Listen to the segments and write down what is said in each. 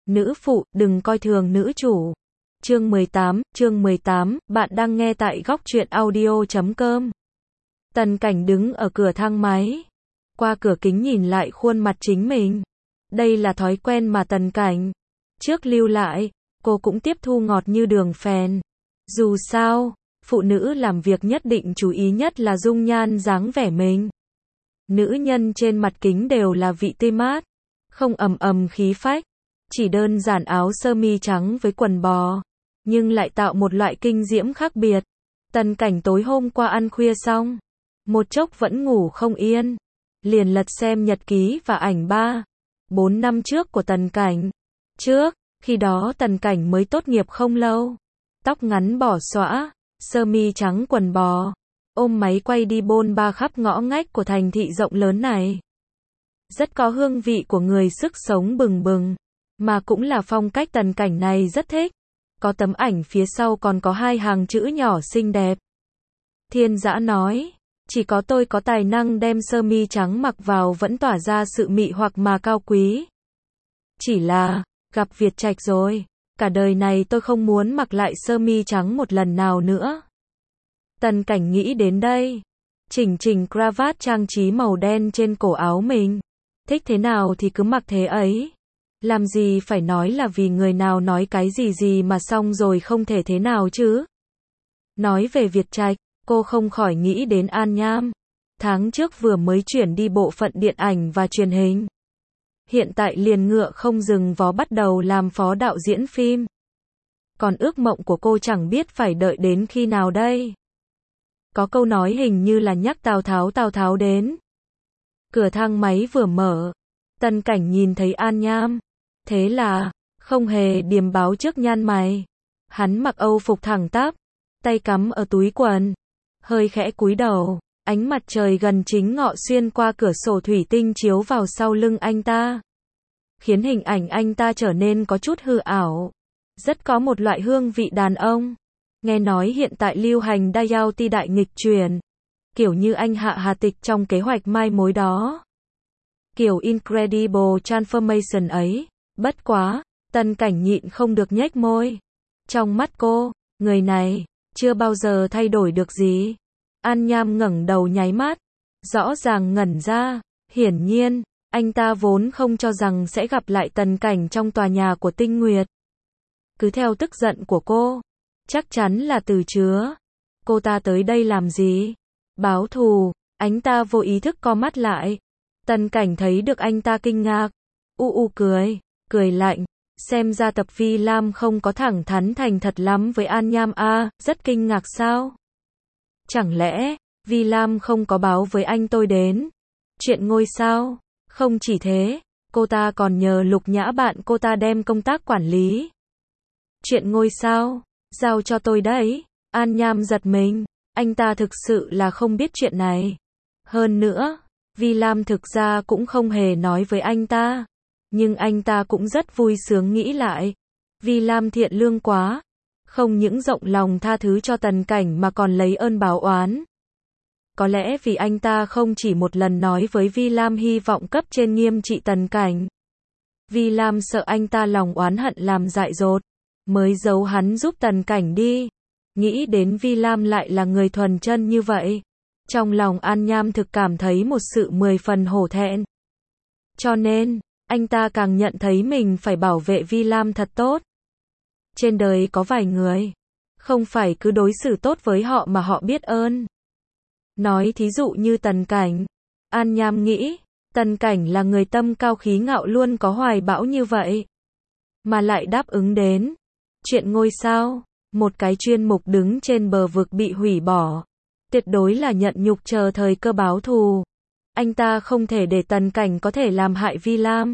Nữ phụ, đừng coi thường nữ chủ. Chương 18, bạn đang nghe tại góc truyện audio.com. Tần Cảnh đứng ở cửa thang máy. Qua cửa kính nhìn lại khuôn mặt chính mình. Đây là thói quen mà Tần Cảnh trước lưu lại, cô cũng tiếp thu ngọt như đường phèn. Dù sao, phụ nữ làm việc nhất định chú ý nhất là dung nhan dáng vẻ mình. Nữ nhân trên mặt kính đều là vị tê mát, không ầm khí phách, chỉ đơn giản áo sơ mi trắng với quần bò, nhưng lại tạo một loại kinh diễm khác biệt. Tần Cảnh tối hôm qua ăn khuya xong, một chốc vẫn ngủ không yên, liền lật xem nhật ký và ảnh 3-4 năm trước của Tần Cảnh. Khi đó Tần Cảnh mới tốt nghiệp không lâu, tóc ngắn bỏ xõa, sơ mi trắng quần bò, ôm máy quay đi bôn ba khắp ngõ ngách của thành thị rộng lớn này. Rất có hương vị của người sức sống bừng bừng, mà cũng là phong cách Tần Cảnh này rất thích. Có tấm ảnh phía sau còn có 2 hàng chữ nhỏ xinh đẹp. Thiên Dã nói, chỉ có tôi có tài năng đem sơ mi trắng mặc vào vẫn tỏa ra sự mị hoặc mà cao quý. Chỉ là, gặp Việt Trạch rồi, cả đời này tôi không muốn mặc lại sơ mi trắng một lần nào nữa. Tần Cảnh nghĩ đến đây, chỉnh cravat trang trí màu đen trên cổ áo mình. Thích thế nào thì cứ mặc thế ấy. Làm gì phải nói là vì người nào nói cái gì mà xong rồi không thể thế nào chứ. Nói về Việt Trạch, cô không khỏi nghĩ đến An Nham. Tháng trước vừa mới chuyển đi bộ phận điện ảnh và truyền hình. Hiện tại liền ngựa không dừng vó bắt đầu làm phó đạo diễn phim. Còn ước mộng của cô chẳng biết phải đợi đến khi nào đây. Có câu nói hình như là nhắc Tào Tháo đến. Cửa thang máy vừa mở, Tần Cảnh nhìn thấy An Nham. Thế là, không hề điềm báo trước nhan mày. Hắn mặc Âu phục thẳng tắp, tay cắm ở túi quần, hơi khẽ cúi đầu, ánh mặt trời gần chính ngọ xuyên qua cửa sổ thủy tinh chiếu vào sau lưng anh ta, khiến hình ảnh anh ta trở nên có chút hư ảo, rất có một loại hương vị đàn ông. Nghe nói hiện tại lưu hành Dayauti đại nghịch chuyển, kiểu như anh Hạ Hà Tịch trong kế hoạch mai mối đó. Kiểu Incredible Transformation ấy. Bất quá, Tần Cảnh nhịn không được nhếch môi. Trong mắt cô, người này chưa bao giờ thay đổi được gì. An Nham ngẩng đầu nháy mắt, rõ ràng ngẩn ra, hiển nhiên, anh ta vốn không cho rằng sẽ gặp lại Tần Cảnh trong tòa nhà của Tinh Nguyệt. Cứ theo tức giận của cô, chắc chắn là từ chứa. Cô ta tới đây làm gì? Báo thù. Anh ta vô ý thức co mắt lại. Tần Cảnh thấy được anh ta kinh ngạc, cười lạnh, xem ra tập Vi Lam không có thẳng thắn thành thật lắm với An Nham a, rất kinh ngạc sao? Chẳng lẽ, Vi Lam không có báo với anh tôi đến chuyện ngôi sao? Không chỉ thế, cô ta còn nhờ Lục Nhã bạn cô ta đem công tác quản lý chuyện ngôi sao, giao cho tôi đấy. An Nham giật mình, anh ta thực sự là không biết chuyện này. Hơn nữa, Vi Lam thực ra cũng không hề nói với anh ta. Nhưng anh ta cũng rất vui sướng nghĩ lại. Vi Lam thiện lương quá. Không những rộng lòng tha thứ cho Tần Cảnh mà còn lấy ơn báo oán. Có lẽ vì anh ta không chỉ một lần nói với Vi Lam hy vọng cấp trên nghiêm trị Tần Cảnh. Vi Lam sợ anh ta lòng oán hận làm dại dột, mới giấu hắn giúp Tần Cảnh đi. Nghĩ đến Vi Lam lại là người thuần chân như vậy. Trong lòng An Nham thực cảm thấy một sự 10 phần hổ thẹn. Cho nên, anh ta càng nhận thấy mình phải bảo vệ Vi Lam thật tốt. Trên đời có vài người, không phải cứ đối xử tốt với họ mà họ biết ơn. Nói thí dụ như Tần Cảnh. An Nham nghĩ, Tần Cảnh là người tâm cao khí ngạo luôn có hoài bão như vậy. Mà lại đáp ứng đến chuyện ngôi sao, một cái chuyên mục đứng trên bờ vực bị hủy bỏ. Tuyệt đối là nhận nhục chờ thời cơ báo thù. Anh ta không thể để Tần Cảnh có thể làm hại Vi Lam.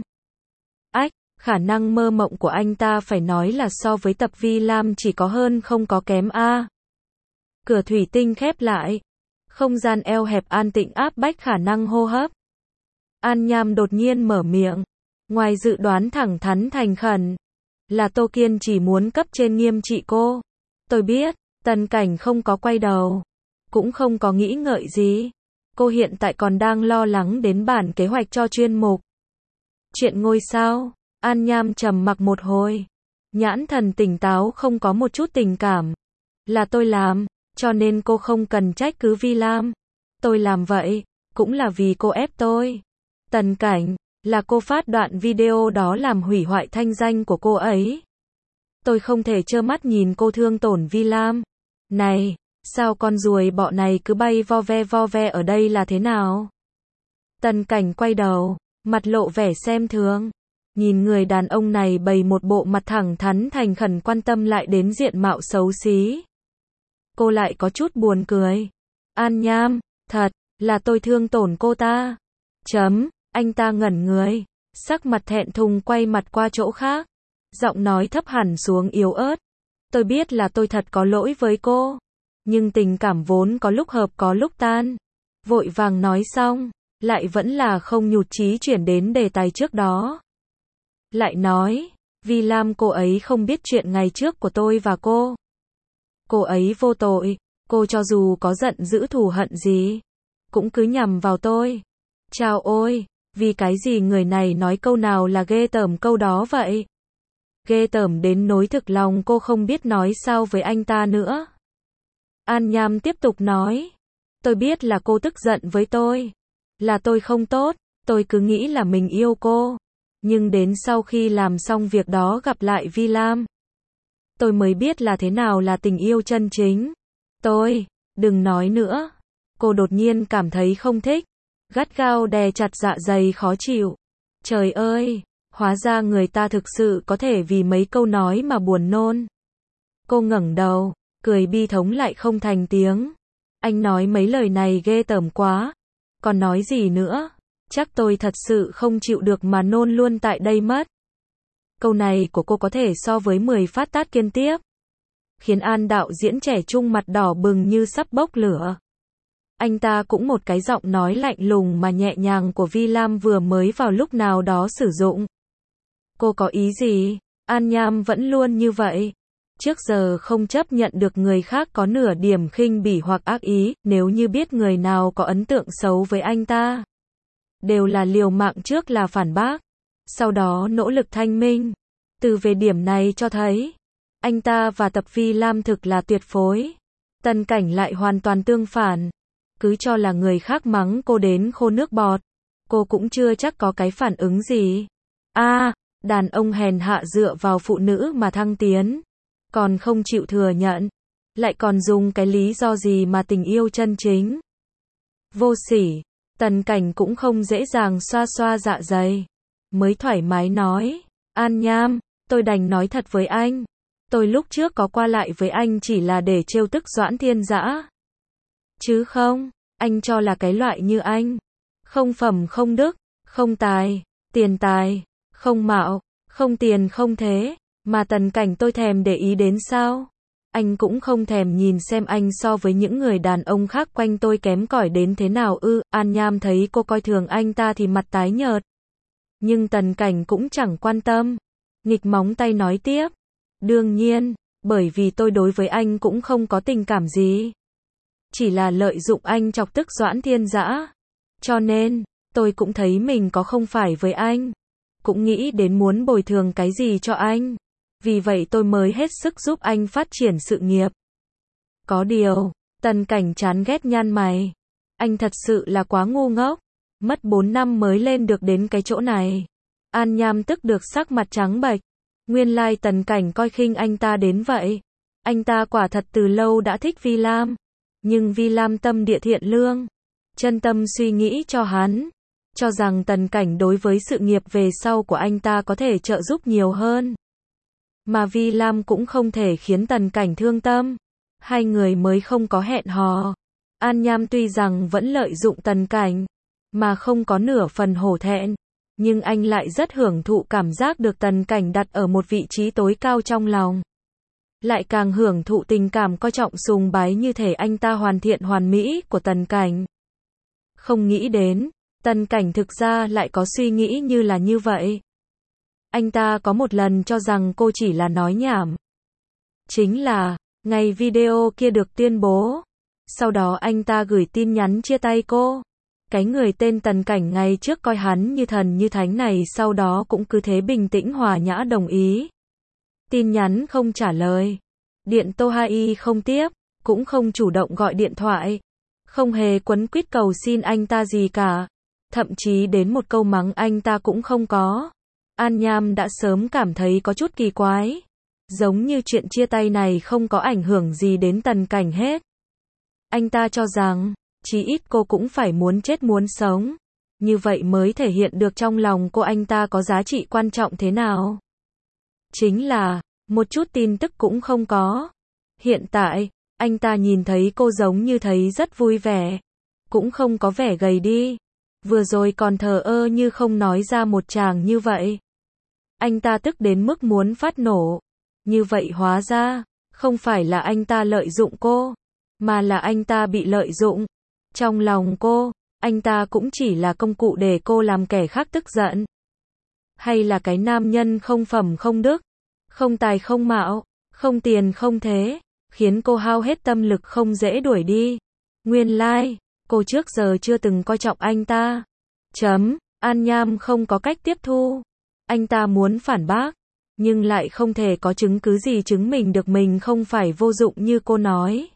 Khả năng mơ mộng của anh ta phải nói là so với tập Vi Lam chỉ có hơn không có kém a. Cửa thủy tinh khép lại. Không gian eo hẹp an tĩnh áp bách khả năng hô hấp. An Nham đột nhiên mở miệng. Ngoài dự đoán thẳng thắn thành khẩn. Là Tô Kiên chỉ muốn cấp trên nghiêm trị cô. Tôi biết, Tần Cảnh không có quay đầu. Cũng không có nghĩ ngợi gì. Cô hiện tại còn đang lo lắng đến bản kế hoạch cho chuyên mục chuyện ngôi sao. An Nham trầm mặc một hồi. Nhãn thần tỉnh táo không có một chút tình cảm. Là tôi làm, cho nên cô không cần trách cứ Vi Lam. Tôi làm vậy, cũng là vì cô ép tôi. Tần Cảnh, là cô phát đoạn video đó làm hủy hoại thanh danh của cô ấy. Tôi không thể trơ mắt nhìn cô thương tổn Vi Lam. Này, sao con ruồi bọ này cứ bay vo ve ở đây là thế nào? Tần Cảnh quay đầu, mặt lộ vẻ xem thường. Nhìn người đàn ông này bày một bộ mặt thẳng thắn thành khẩn quan tâm lại đến diện mạo xấu xí. Cô lại có chút buồn cười. An Nham, thật, là tôi thương tổn cô ta. Anh ta ngẩn người, sắc mặt thẹn thùng quay mặt qua chỗ khác. Giọng nói thấp hẳn xuống yếu ớt. Tôi biết là tôi thật có lỗi với cô. Nhưng tình cảm vốn có lúc hợp có lúc tan. Vội vàng nói xong, lại vẫn là không nhụt chí chuyển đến đề tài trước đó. Lại nói, Vi Lam cô ấy không biết chuyện ngày trước của tôi và cô. Cô ấy vô tội, cô cho dù có giận dữ thù hận gì, cũng cứ nhằm vào tôi. Chao ôi, vì cái gì người này nói câu nào là ghê tởm câu đó vậy? Ghê tởm đến nỗi thực lòng cô không biết nói sao với anh ta nữa. An Nham tiếp tục nói, tôi biết là cô tức giận với tôi. Là tôi không tốt, tôi cứ nghĩ là mình yêu cô. Nhưng đến sau khi làm xong việc đó gặp lại Vi Lam, tôi mới biết là thế nào là tình yêu chân chính. Đừng nói nữa. Cô đột nhiên cảm thấy không thích. Gắt gao đè chặt dạ dày khó chịu. Trời ơi, hóa ra người ta thực sự có thể vì mấy câu nói mà buồn nôn. Cô ngẩng đầu, cười bi thống lại không thành tiếng. Anh nói mấy lời này ghê tởm quá. Còn nói gì nữa? Chắc tôi thật sự không chịu được mà nôn luôn tại đây mất. Câu này của cô có thể so với 10 phát tát liên tiếp. Khiến An đạo diễn trẻ trung mặt đỏ bừng như sắp bốc lửa. Anh ta cũng một cái giọng nói lạnh lùng mà nhẹ nhàng của Vi Lam vừa mới vào lúc nào đó sử dụng. Cô có ý gì? An Nham vẫn luôn như vậy. Trước giờ không chấp nhận được người khác có nửa điểm khinh bỉ hoặc ác ý, nếu như biết người nào có ấn tượng xấu với anh ta. Đều là liều mạng trước là phản bác. Sau đó nỗ lực thanh minh. Từ về điểm này cho thấy, anh ta và tập Vi Lam thực là tuyệt phối. Tần Cảnh lại hoàn toàn tương phản. Cứ cho là người khác mắng cô đến khô nước bọt. Cô cũng chưa chắc có cái phản ứng gì. Đàn ông hèn hạ dựa vào phụ nữ mà thăng tiến. Còn không chịu thừa nhận. Lại còn dùng cái lý do gì mà tình yêu chân chính. Vô sỉ. Tần Cảnh cũng không dễ dàng xoa xoa dạ dày. Mới thoải mái nói. An Nham, tôi đành nói thật với anh. Tôi lúc trước có qua lại với anh chỉ là để trêu tức Doãn Thiên Dã. Chứ không, anh cho là cái loại như anh. Không phẩm không đức, không tài, tiền tài, không mạo, không tiền không thế. Mà Tần Cảnh tôi thèm để ý đến sao? Anh cũng không thèm nhìn xem anh so với những người đàn ông khác quanh tôi kém cỏi đến thế nào ư. An Nham thấy cô coi thường anh ta thì mặt tái nhợt. Nhưng Tần Cảnh cũng chẳng quan tâm. Nghịch móng tay nói tiếp. Đương nhiên, bởi vì tôi đối với anh cũng không có tình cảm gì. Chỉ là lợi dụng anh chọc tức Doãn Thiên Dã. Cho nên, tôi cũng thấy mình có không phải với anh. Cũng nghĩ đến muốn bồi thường cái gì cho anh. Vì vậy tôi mới hết sức giúp anh phát triển sự nghiệp. Có điều, Tần Cảnh chán ghét nhăn mày. Anh thật sự là quá ngu ngốc. Mất 4 năm mới lên được đến cái chỗ này. An Nham tức được sắc mặt trắng bệch. Nguyên lai Tần Cảnh coi khinh anh ta đến vậy. Anh ta quả thật từ lâu đã thích Vi Lam. Nhưng Vi Lam tâm địa thiện lương. Chân tâm suy nghĩ cho hắn. Cho rằng Tần Cảnh đối với sự nghiệp về sau của anh ta có thể trợ giúp nhiều hơn. Mà Vi Lam cũng không thể khiến Tần Cảnh thương tâm. Hai người mới không có hẹn hò. An Nham tuy rằng vẫn lợi dụng Tần Cảnh, mà không có nửa phần hổ thẹn. Nhưng anh lại rất hưởng thụ cảm giác được Tần Cảnh đặt ở một vị trí tối cao trong lòng. Lại càng hưởng thụ tình cảm coi trọng sùng bái như thể anh ta hoàn thiện hoàn mỹ của Tần Cảnh. Không nghĩ đến, Tần Cảnh thực ra lại có suy nghĩ như là như vậy. Anh ta có một lần cho rằng cô chỉ là nói nhảm. Chính là, ngày video kia được tuyên bố. Sau đó anh ta gửi tin nhắn chia tay cô. Cái người tên Tần Cảnh ngày trước coi hắn như thần như thánh này sau đó cũng cứ thế bình tĩnh hòa nhã đồng ý. Tin nhắn không trả lời. Điện Tô Hai không tiếp, cũng không chủ động gọi điện thoại. Không hề quấn quýt cầu xin anh ta gì cả. Thậm chí đến một câu mắng anh ta cũng không có. An Nham đã sớm cảm thấy có chút kỳ quái. Giống như chuyện chia tay này không có ảnh hưởng gì đến Tần Cảnh hết. Anh ta cho rằng, chí ít cô cũng phải muốn chết muốn sống. Như vậy mới thể hiện được trong lòng cô anh ta có giá trị quan trọng thế nào. Chính là, một chút tin tức cũng không có. Hiện tại, anh ta nhìn thấy cô giống như thấy rất vui vẻ. Cũng không có vẻ gầy đi. Vừa rồi còn thờ ơ như không nói ra một tràng như vậy. Anh ta tức đến mức muốn phát nổ. Như vậy hóa ra, không phải là anh ta lợi dụng cô, mà là anh ta bị lợi dụng. Trong lòng cô, anh ta cũng chỉ là công cụ để cô làm kẻ khác tức giận. Hay là cái nam nhân không phẩm không đức, không tài không mạo, không tiền không thế, khiến cô hao hết tâm lực không dễ đuổi đi. Nguyên lai, cô trước giờ chưa từng coi trọng anh ta. An Nham không có cách tiếp thu. Anh ta muốn phản bác, nhưng lại không thể có chứng cứ gì chứng minh được mình không phải vô dụng như cô nói.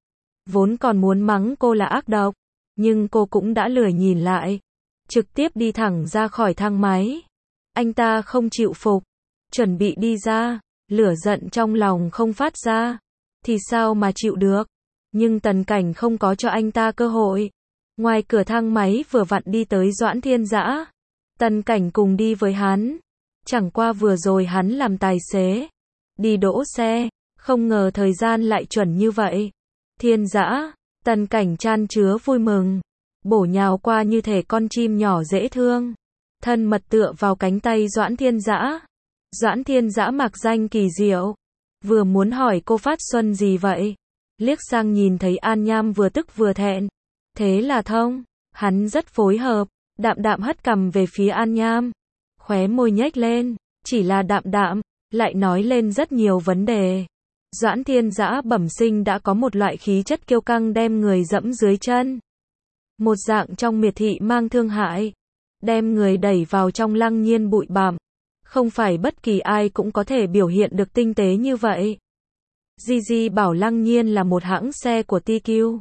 Vốn còn muốn mắng cô là ác độc, nhưng cô cũng đã lười nhìn lại. Trực tiếp đi thẳng ra khỏi thang máy. Anh ta không chịu phục, chuẩn bị đi ra, lửa giận trong lòng không phát ra, thì sao mà chịu được. Nhưng Tần Cảnh không có cho anh ta cơ hội. Ngoài cửa thang máy vừa vặn đi tới Doãn Thiên Dã. Tần Cảnh cùng đi với hắn. Chẳng qua vừa rồi hắn làm tài xế, đi đỗ xe, không ngờ thời gian lại chuẩn như vậy. Thiên Dã, Tần Cảnh chan chứa vui mừng, bổ nhào qua như thể con chim nhỏ dễ thương, thân mật tựa vào cánh tay Doãn Thiên Dã. Doãn Thiên Dã mặc danh kỳ diệu, vừa muốn hỏi cô phát xuân gì vậy, liếc sang nhìn thấy An Nham vừa tức vừa thẹn, thế là thông. Hắn rất phối hợp, đạm đạm hất cằm về phía An Nham, khóe môi nhếch lên, chỉ là đạm đạm, lại nói lên rất nhiều vấn đề. Doãn Thiên Dã bẩm sinh đã có một loại khí chất kiêu căng đem người dẫm dưới chân. Một dạng trong miệt thị mang thương hại, đem người đẩy vào trong lăng nhiên bụi bặm. Không phải bất kỳ ai cũng có thể biểu hiện được tinh tế như vậy. Gigi bảo lăng nhiên là một hãng xe của TQ.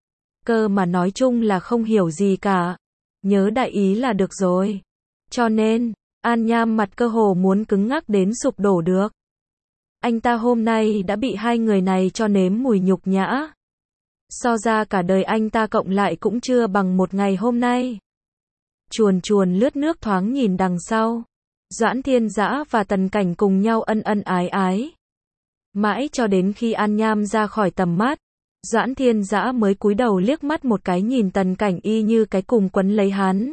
Cơ mà nói chung là không hiểu gì cả. Nhớ đại ý là được rồi. Cho nên, An Nham mặt cơ hồ muốn cứng ngắc đến sụp đổ được. Anh ta hôm nay đã bị hai người này cho nếm mùi nhục nhã. So ra cả đời anh ta cộng lại cũng chưa bằng một ngày hôm nay. Chuồn chuồn lướt nước thoáng nhìn đằng sau. Doãn Thiên Dã và Tần Cảnh cùng nhau ân ân ái ái. Mãi cho đến khi An Nham ra khỏi tầm mắt, Doãn Thiên Dã mới cúi đầu liếc mắt một cái nhìn Tần Cảnh y như cái cùng quấn lấy hắn.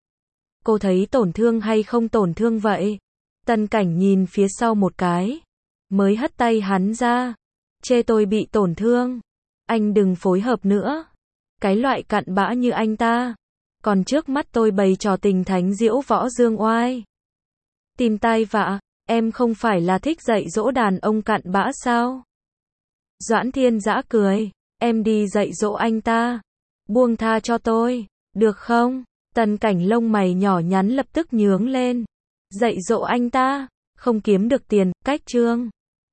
Cô thấy tổn thương hay không tổn thương vậy? Tần Cảnh nhìn phía sau một cái, mới hất tay hắn ra. Chê tôi bị tổn thương. Anh đừng phối hợp nữa. Cái loại cặn bã như anh ta. Còn trước mắt tôi bày trò tình thánh diễu võ dương oai. Tìm tai vạ, em không phải là thích dạy dỗ đàn ông cặn bã sao? Doãn Thiên Dã cười, em đi dạy dỗ anh ta. Buông tha cho tôi, được không? Tần Cảnh lông mày nhỏ nhắn lập tức nhướng lên. Dạy dỗ anh ta, không kiếm được tiền, cách chương.